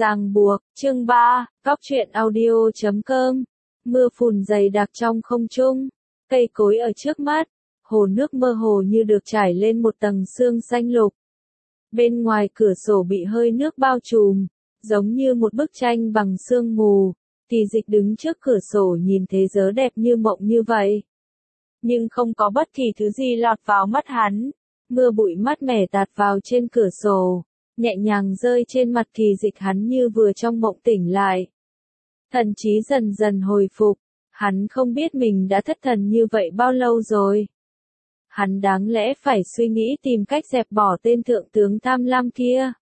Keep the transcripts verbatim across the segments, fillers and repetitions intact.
Ràng buộc, chương ba, góc truyện audio chấm com. Mưa phùn dày đặc trong không trung, cây cối ở trước mắt, hồ nước mơ hồ như được trải lên một tầng sương xanh lục. Bên ngoài cửa sổ bị hơi nước bao trùm, giống như một bức tranh bằng sương mù. Thì Dịch đứng trước cửa sổ nhìn thế giới đẹp như mộng như vậy. Nhưng không có bất kỳ thứ gì lọt vào mắt hắn. Mưa bụi mát mẻ tạt vào trên cửa sổ, nhẹ nhàng rơi trên mặt Kỳ Dịch, hắn như vừa trong mộng tỉnh lại. Thần trí dần dần hồi phục, hắn không biết mình đã thất thần như vậy bao lâu rồi. Hắn đáng lẽ phải suy nghĩ tìm cách dẹp bỏ tên thượng tướng tham lam kia.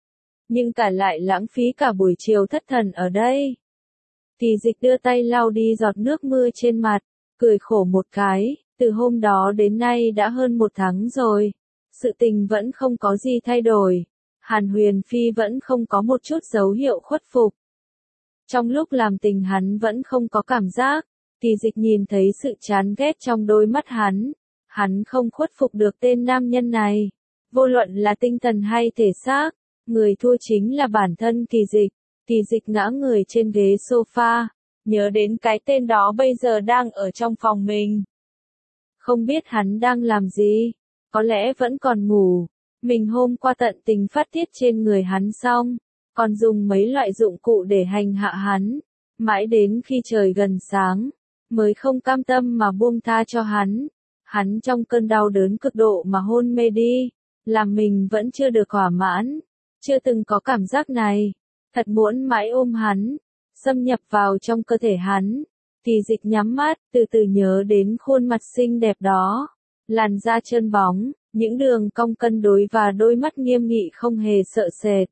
Nhưng cả lại lãng phí cả buổi chiều thất thần ở đây. Kỳ Dịch đưa tay lau đi giọt nước mưa trên mặt, cười khổ một cái, từ hôm đó đến nay đã hơn một tháng rồi. Sự tình vẫn không có gì thay đổi. Hàn Huyền Phi vẫn không có một chút dấu hiệu khuất phục. Trong lúc làm tình hắn vẫn không có cảm giác. Kỳ Dịch nhìn thấy sự chán ghét trong đôi mắt hắn. Hắn không khuất phục được tên nam nhân này. Vô luận là tinh thần hay thể xác, người thua chính là bản thân Kỳ Dịch. Kỳ Dịch ngã người trên ghế sofa, nhớ đến cái tên đó bây giờ đang ở trong phòng mình. Không biết hắn đang làm gì, có lẽ vẫn còn ngủ. Mình hôm qua tận tình phát tiết trên người hắn xong, còn dùng mấy loại dụng cụ để hành hạ hắn, mãi đến khi trời gần sáng, mới không cam tâm mà buông tha cho hắn. Hắn trong cơn đau đớn cực độ mà hôn mê đi, làm mình vẫn chưa được thỏa mãn, chưa từng có cảm giác này. Thật muốn mãi ôm hắn, xâm nhập vào trong cơ thể hắn. Kỳ Dịch nhắm mắt, từ từ nhớ đến khuôn mặt xinh đẹp đó, làn da trơn bóng, những đường cong cân đối và đôi mắt nghiêm nghị không hề sợ sệt.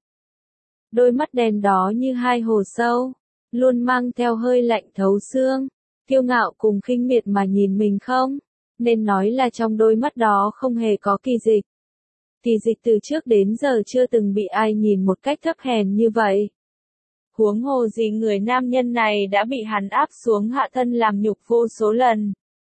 Đôi mắt đen đó như hai hồ sâu, luôn mang theo hơi lạnh thấu xương, kiêu ngạo cùng khinh miệt mà nhìn mình không, nên nói là trong đôi mắt đó không hề có Kỳ Dịch. Kỳ Dịch từ trước đến giờ chưa từng bị ai nhìn một cách thấp hèn như vậy. Huống hồ gì người nam nhân này đã bị hắn áp xuống hạ thân làm nhục vô số lần.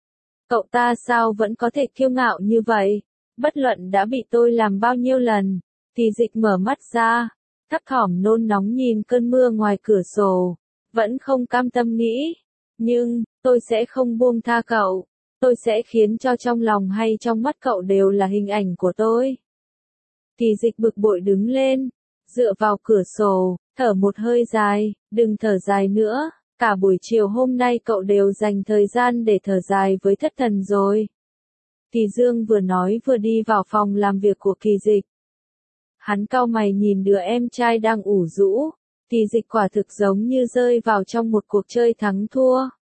Cậu ta sao vẫn có thể kiêu ngạo như vậy, bất luận đã bị tôi làm bao nhiêu lần. Kỳ Dịch mở mắt ra, thấp thỏm nôn nóng nhìn cơn mưa ngoài cửa sổ, vẫn không cam tâm nghĩ. Nhưng, tôi sẽ không buông tha cậu, tôi sẽ khiến cho trong lòng hay trong mắt cậu đều là hình ảnh của tôi. Kỳ Dịch bực bội đứng lên, dựa vào cửa sổ, thở một hơi dài, đừng thở dài nữa, cả buổi chiều hôm nay cậu đều dành thời gian để thở dài với thất thần rồi. Kỳ Dương vừa nói vừa đi vào phòng làm việc của Kỳ Dịch. Hắn cau mày nhìn đứa em trai đang ủ rũ, Kỳ Dịch quả thực giống như rơi vào trong một cuộc chơi thắng thua.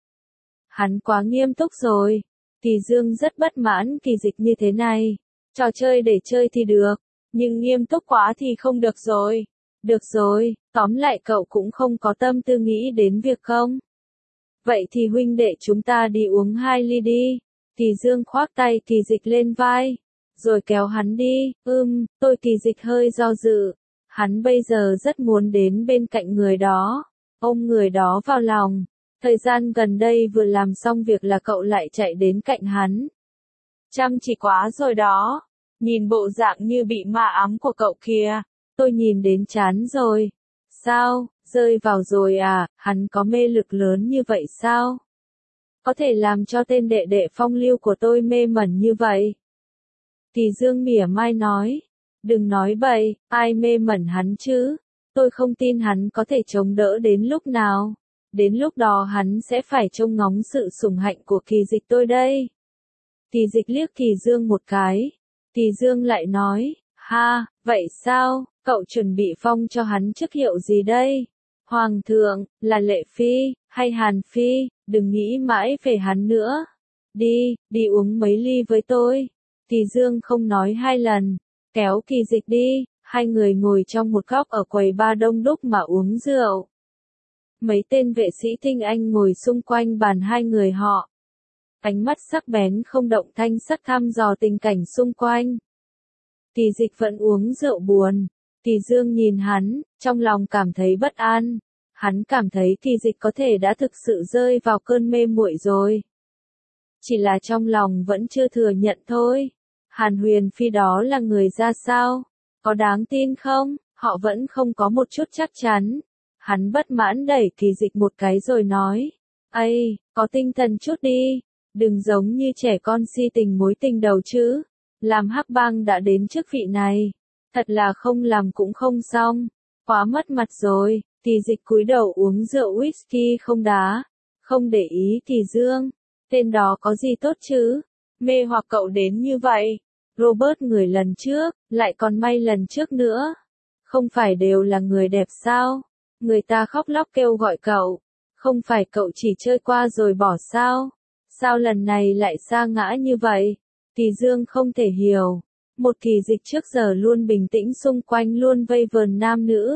Hắn quá nghiêm túc rồi. Kỳ Dương rất bất mãn Kỳ Dịch như thế này. Trò chơi để chơi thì được, nhưng nghiêm túc quá thì không được rồi. Được rồi, tóm lại cậu cũng không có tâm tư nghĩ đến việc không? Vậy thì huynh đệ chúng ta đi uống hai ly đi. Kỳ Dương khoác tay Kỳ Dịch lên vai, rồi kéo hắn đi. Ừm, tôi Kỳ Dịch hơi do dự. Hắn bây giờ rất muốn đến bên cạnh người đó, ôm người đó vào lòng. Thời gian gần đây vừa làm xong việc là cậu lại chạy đến cạnh hắn. Chăm chỉ quá rồi đó. Nhìn bộ dạng như bị ma ám của cậu kìa. Tôi nhìn đến chán rồi. Sao, rơi vào rồi à, hắn có mê lực lớn như vậy sao? Có thể làm cho tên đệ đệ phong lưu của tôi mê mẩn như vậy? Kỳ Dương mỉa mai nói. Đừng nói bậy, ai mê mẩn hắn chứ? Tôi không tin hắn có thể chống đỡ đến lúc nào. Đến lúc đó hắn sẽ phải trông ngóng sự sủng hạnh của Kỳ Dịch tôi đây. Kỳ Dịch liếc Kỳ Dương một cái. Kỳ Dương lại nói, ha, vậy sao, cậu chuẩn bị phong cho hắn chức hiệu gì đây? Hoàng thượng, là Lệ Phi, hay Hàn Phi, đừng nghĩ mãi về hắn nữa. Đi, đi uống mấy ly với tôi. Kỳ Dương không nói hai lần, kéo Kỳ Dịch đi, hai người ngồi trong một góc ở quầy bar đông đúc mà uống rượu. Mấy tên vệ sĩ tinh anh ngồi xung quanh bàn hai người họ. Ánh mắt sắc bén không động thanh sắc thăm dò tình cảnh xung quanh. Kỳ Dịch vẫn uống rượu buồn. Kỳ Dương nhìn hắn, trong lòng cảm thấy bất an. Hắn cảm thấy Kỳ Dịch có thể đã thực sự rơi vào cơn mê muội rồi. Chỉ là trong lòng vẫn chưa thừa nhận thôi. Hàn Huyền Phi đó là người ra sao? Có đáng tin không? Họ vẫn không có một chút chắc chắn. Hắn bất mãn đẩy Kỳ Dịch một cái rồi nói. Ây, có tinh thần chút đi. Đừng giống như trẻ con si tình mối tình đầu chứ. Làm hắc bang đã đến trước vị này. Thật là không làm cũng không xong. Quá mất mặt rồi. Kỳ Dịch cúi đầu uống rượu whisky không đá. Không để ý Kỳ Dương. Tên đó có gì tốt chứ? Mê hoặc cậu đến như vậy. Robert người lần trước, lại còn may lần trước nữa. Không phải đều là người đẹp sao? Người ta khóc lóc kêu gọi cậu. Không phải cậu chỉ chơi qua rồi bỏ sao? Sao lần này lại sa ngã như vậy? Kỳ Dương không thể hiểu. Một Kỳ Dịch trước giờ luôn bình tĩnh xung quanh luôn vây vờn nam nữ.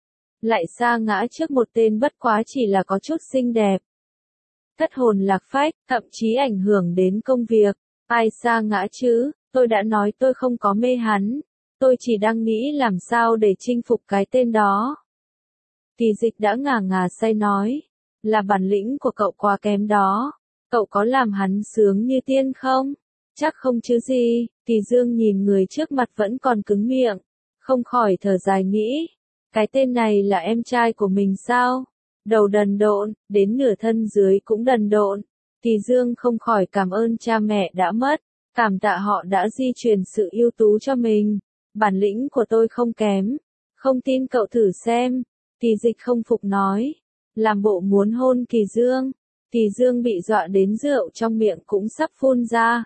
Lại sa ngã trước một tên bất quá chỉ là có chút xinh đẹp. Thất hồn lạc phách, thậm chí ảnh hưởng đến công việc. Ai sa ngã chứ? Tôi đã nói tôi không có mê hắn. Tôi chỉ đang nghĩ làm sao để chinh phục cái tên đó. Kỳ Dịch đã ngà ngà say nói. Là bản lĩnh của cậu quá kém đó. Cậu có làm hắn sướng như tiên không? Chắc không chứ gì. Kỳ Dương nhìn người trước mặt vẫn còn cứng miệng. Không khỏi thở dài nghĩ. Cái tên này là em trai của mình sao? Đầu đần độn, đến nửa thân dưới cũng đần độn. Kỳ Dương không khỏi cảm ơn cha mẹ đã mất. Cảm tạ họ đã di truyền sự ưu tú cho mình. Bản lĩnh của tôi không kém. Không tin cậu thử xem. Kỳ Dịch không phục nói. Làm bộ muốn hôn Kỳ Dương. Kỳ Dương bị dọa đến rượu trong miệng cũng sắp phun ra.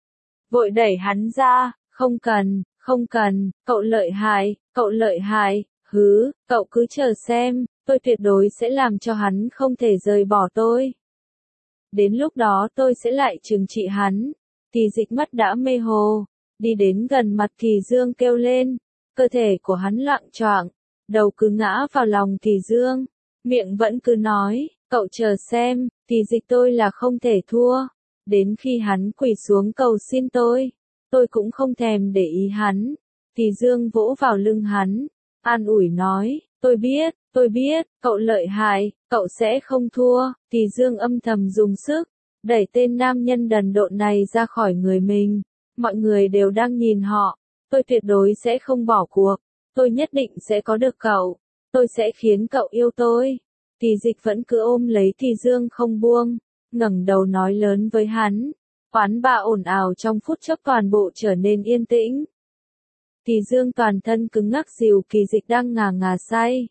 Vội đẩy hắn ra. Không cần, không cần, cậu lợi hại, cậu lợi hại. Hứ, cậu cứ chờ xem. Tôi tuyệt đối sẽ làm cho hắn không thể rời bỏ tôi. Đến lúc đó tôi sẽ lại trừng trị hắn. Kỳ Dịch mắt đã mê hồ. Đi đến gần mặt Kỳ Dương kêu lên. Cơ thể của hắn loạng choạng. Đầu cứ ngã vào lòng Kỳ Dương. Miệng vẫn cứ nói. Cậu chờ xem. Kỳ Dịch tôi là không thể thua. Đến khi hắn quỳ xuống cầu xin tôi. Tôi cũng không thèm để ý hắn. Kỳ Dương vỗ vào lưng hắn. An ủi nói. Tôi biết, tôi biết, cậu lợi hại, cậu sẽ không thua. Kỳ Dương âm thầm dùng sức, đẩy tên nam nhân đần độn này ra khỏi người mình. Mọi người đều đang nhìn họ. Tôi tuyệt đối sẽ không bỏ cuộc. Tôi nhất định sẽ có được cậu. Tôi sẽ khiến cậu yêu tôi. Kỳ Dịch vẫn cứ ôm lấy Kỳ Dương không buông, ngẩng đầu nói lớn với hắn. Quán bar ồn ào trong phút chốc toàn bộ trở nên yên tĩnh. Kỳ Dương toàn thân cứng ngắc dìu Kỳ Dịch đang ngà ngà say.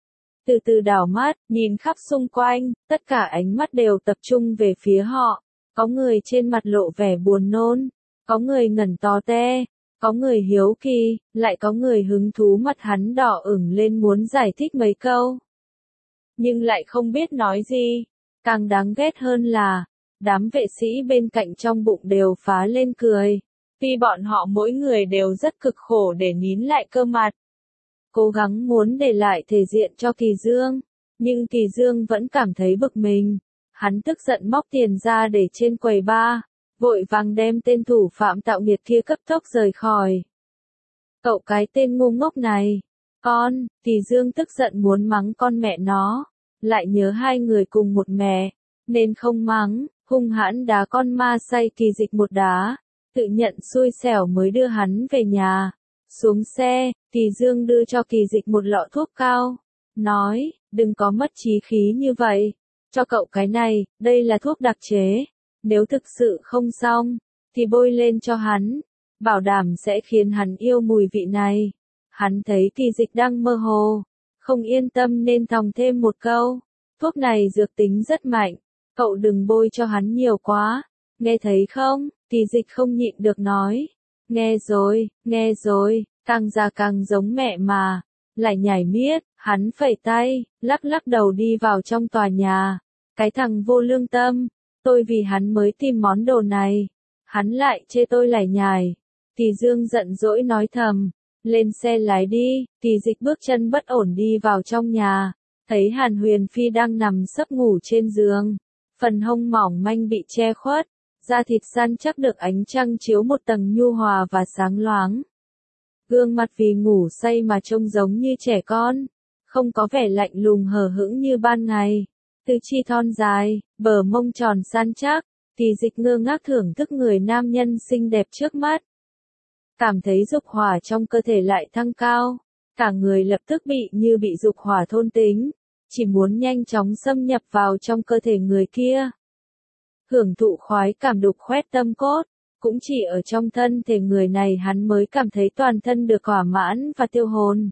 Từ từ đảo mắt, nhìn khắp xung quanh, tất cả ánh mắt đều tập trung về phía họ. Có người trên mặt lộ vẻ buồn nôn, có người ngẩn to te, có người hiếu kỳ, lại có người hứng thú mặt hắn đỏ ửng lên muốn giải thích mấy câu. Nhưng lại không biết nói gì. Càng đáng ghét hơn là, đám vệ sĩ bên cạnh trong bụng đều phá lên cười. Vì bọn họ mỗi người đều rất cực khổ để nín lại cơ mặt. Cố gắng muốn để lại thể diện cho Kỳ Dương. Nhưng Kỳ Dương vẫn cảm thấy bực mình. Hắn tức giận móc tiền ra để trên quầy bar. Vội vàng đem tên thủ phạm tạo nghiệt kia cấp tốc rời khỏi. Cậu cái tên ngu ngốc này. Con, Kỳ Dương tức giận muốn mắng con mẹ nó. Lại nhớ hai người cùng một mẹ. Nên không mắng, hung hãn đá con ma say Kỳ Dịch một đá. Tự nhận xui xẻo mới đưa hắn về nhà. Xuống xe, Kỳ Dương đưa cho Kỳ Dịch một lọ thuốc cao. Nói, đừng có mất trí khí như vậy. Cho cậu cái này, đây là thuốc đặc chế. Nếu thực sự không xong, thì bôi lên cho hắn. Bảo đảm sẽ khiến hắn yêu mùi vị này. Hắn thấy Kỳ Dịch đang mơ hồ. Không yên tâm nên thòng thêm một câu. Thuốc này dược tính rất mạnh. Cậu đừng bôi cho hắn nhiều quá. Nghe thấy không? Kỳ Dịch không nhịn được nói. Nghe rồi, nghe rồi, càng già càng giống mẹ mà. Lại nhảy miết, hắn phẩy tay, lắc lắc đầu đi vào trong tòa nhà. Cái thằng vô lương tâm, tôi vì hắn mới tìm món đồ này. Hắn lại chê tôi lải nhải. Kỳ Dương giận dỗi nói thầm. Lên xe lái đi. Kỳ Dịch bước chân bất ổn đi vào trong nhà. Thấy Hàn Huyền Phi đang nằm sấp ngủ trên giường. Phần hông mỏng manh bị che khuất. Da thịt săn chắc được ánh trăng chiếu một tầng nhu hòa và sáng loáng. Gương mặt vì ngủ say mà trông giống như trẻ con. Không có vẻ lạnh lùng hờ hững như ban ngày. Tứ chi thon dài, bờ mông tròn săn chắc. Kỳ Dịch ngơ ngác thưởng thức người nam nhân xinh đẹp trước mắt. Cảm thấy dục hỏa trong cơ thể lại thăng cao. Cả người lập tức bị như bị dục hỏa thôn tính, chỉ muốn nhanh chóng xâm nhập vào trong cơ thể người kia. Hưởng thụ khoái cảm đục khoét tâm cốt, cũng chỉ ở trong thân thể người này hắn mới cảm thấy toàn thân được thỏa mãn và tiêu hồn.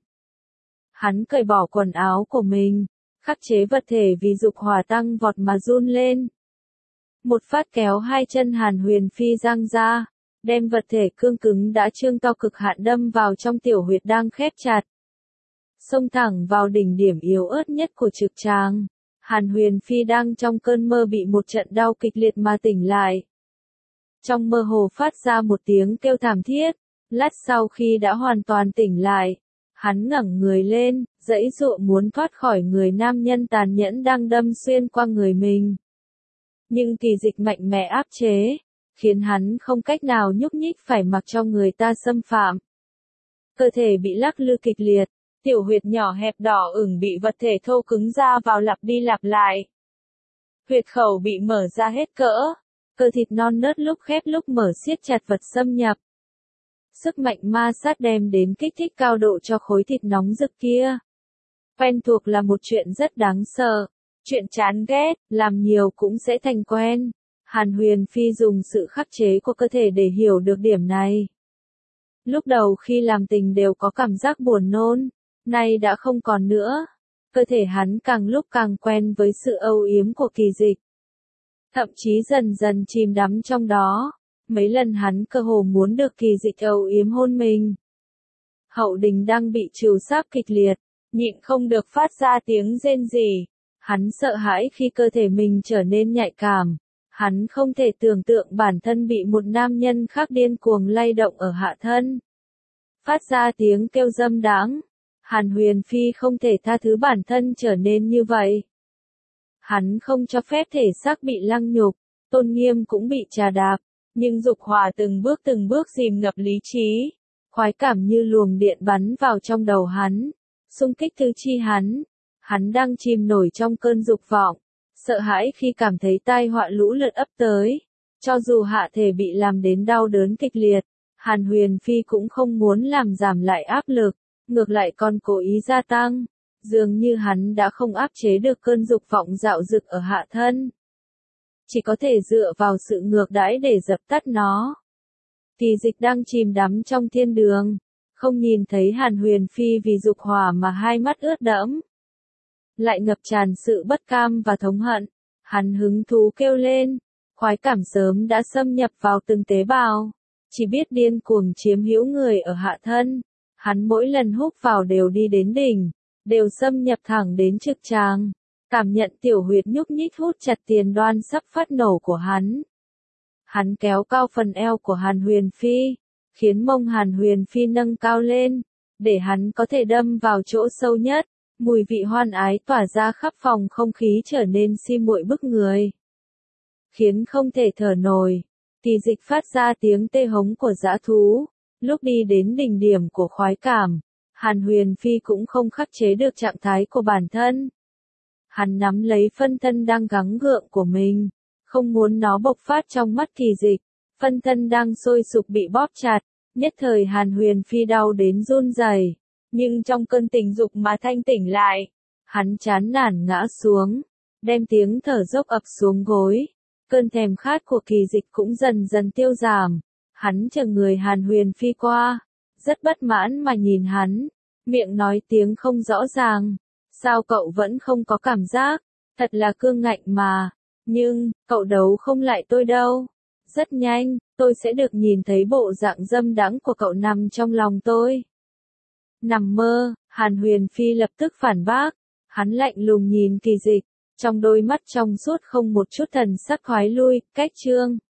Hắn cởi bỏ quần áo của mình, khắc chế vật thể vì dục hỏa tăng vọt mà run lên. Một phát kéo hai chân Hàn Huyền Phi giang ra, đem vật thể cương cứng đã trương to cực hạn đâm vào trong tiểu huyệt đang khép chặt. Xông thẳng vào đỉnh điểm yếu ớt nhất của trực tràng. Hàn Huyền Phi đang trong cơn mơ bị một trận đau kịch liệt mà tỉnh lại. Trong mơ hồ phát ra một tiếng kêu thảm thiết, lát sau khi đã hoàn toàn tỉnh lại, hắn ngẩng người lên, giãy giụa muốn thoát khỏi người nam nhân tàn nhẫn đang đâm xuyên qua người mình. Nhưng kỳ dịch mạnh mẽ áp chế, khiến hắn không cách nào nhúc nhích phải mặc cho người ta xâm phạm. Cơ thể bị lắc lư kịch liệt, tiểu huyệt nhỏ hẹp đỏ ửng bị vật thể thô cứng ra vào lặp đi lặp lại. Huyệt khẩu bị mở ra hết cỡ, cơ thịt non nớt lúc khép lúc mở siết chặt vật xâm nhập. Sức mạnh ma sát đem đến kích thích cao độ cho khối thịt nóng rực kia. Quen thuộc là một chuyện rất đáng sợ, chuyện chán ghét, làm nhiều cũng sẽ thành quen. Hàn Huyền Phi dùng sự khắc chế của cơ thể để hiểu được điểm này. Lúc đầu khi làm tình đều có cảm giác buồn nôn, nay đã không còn nữa. Cơ thể hắn càng lúc càng quen với sự âu yếm của kỳ dịch. Thậm chí dần dần chìm đắm trong đó. Mấy lần hắn cơ hồ muốn được kỳ dịch âu yếm hôn mình. Hậu đình đang bị trừ sáp kịch liệt, nhịn không được phát ra tiếng rên rỉ. Hắn sợ hãi khi cơ thể mình trở nên nhạy cảm. Hắn không thể tưởng tượng bản thân bị một nam nhân khác điên cuồng lay động ở hạ thân. Phát ra tiếng kêu dâm đáng. Hàn Huyền Phi không thể tha thứ bản thân trở nên như vậy. Hắn không cho phép thể xác bị lăng nhục, tôn nghiêm cũng bị trà đạp, nhưng dục hỏa từng bước từng bước dìm ngập lý trí. Khoái cảm như luồng điện bắn vào trong đầu hắn, xung kích tứ chi hắn. Hắn đang chìm nổi trong cơn dục vọng, sợ hãi khi cảm thấy tai họa lũ lượt ấp tới. Cho dù hạ thể bị làm đến đau đớn kịch liệt, Hàn Huyền Phi cũng không muốn làm giảm lại áp lực, ngược lại còn cố ý gia tăng. Dường như hắn đã không áp chế được cơn dục vọng dạo dực ở hạ thân. Chỉ có thể dựa vào sự ngược đãi để dập tắt nó. Kỳ dịch đang chìm đắm trong thiên đường, không nhìn thấy Hàn Huyền Phi vì dục hỏa mà hai mắt ướt đẫm. Lại ngập tràn sự bất cam và thống hận. Hắn hứng thú kêu lên, khoái cảm sớm đã xâm nhập vào từng tế bào, chỉ biết điên cuồng chiếm hữu người ở hạ thân. Hắn mỗi lần hút vào đều đi đến đỉnh, đều xâm nhập thẳng đến trực tràng, cảm nhận tiểu huyệt nhúc nhích hút chặt tiền đoan sắp phát nổ của hắn. Hắn kéo cao phần eo của Hàn Huyền Phi, khiến mông Hàn Huyền Phi nâng cao lên, để hắn có thể đâm vào chỗ sâu nhất. Mùi vị hoan ái tỏa ra khắp phòng không khí trở nên si muội bức người. Khiến không thể thở nổi. Kỳ dịch phát ra tiếng tê hống của dã thú. Lúc đi đến đỉnh điểm của khoái cảm, Hàn Huyền Phi cũng không khắc chế được trạng thái của bản thân. Hắn nắm lấy phân thân đang gắng gượng của mình, không muốn nó bộc phát trong mắt kỳ dịch. Phân thân đang sôi sục bị bóp chặt, nhất thời Hàn Huyền Phi đau đến run rẩy. Nhưng trong cơn tình dục mà thanh tỉnh lại, hắn chán nản ngã xuống, đem tiếng thở dốc ập xuống gối. Cơn thèm khát của kỳ dịch cũng dần dần tiêu giảm. Hắn chờ người Hàn Huyền Phi qua, rất bất mãn mà nhìn hắn, miệng nói tiếng không rõ ràng. Sao cậu vẫn không có cảm giác? Thật là cương ngạnh mà. Nhưng, cậu đấu không lại tôi đâu. Rất nhanh, tôi sẽ được nhìn thấy bộ dạng dâm đãng của cậu nằm trong lòng tôi. Nằm mơ, Hàn Huyền Phi lập tức phản bác. Hắn lạnh lùng nhìn kỳ dịch, trong đôi mắt trong suốt không một chút thần sắc khoái lui, cách chương.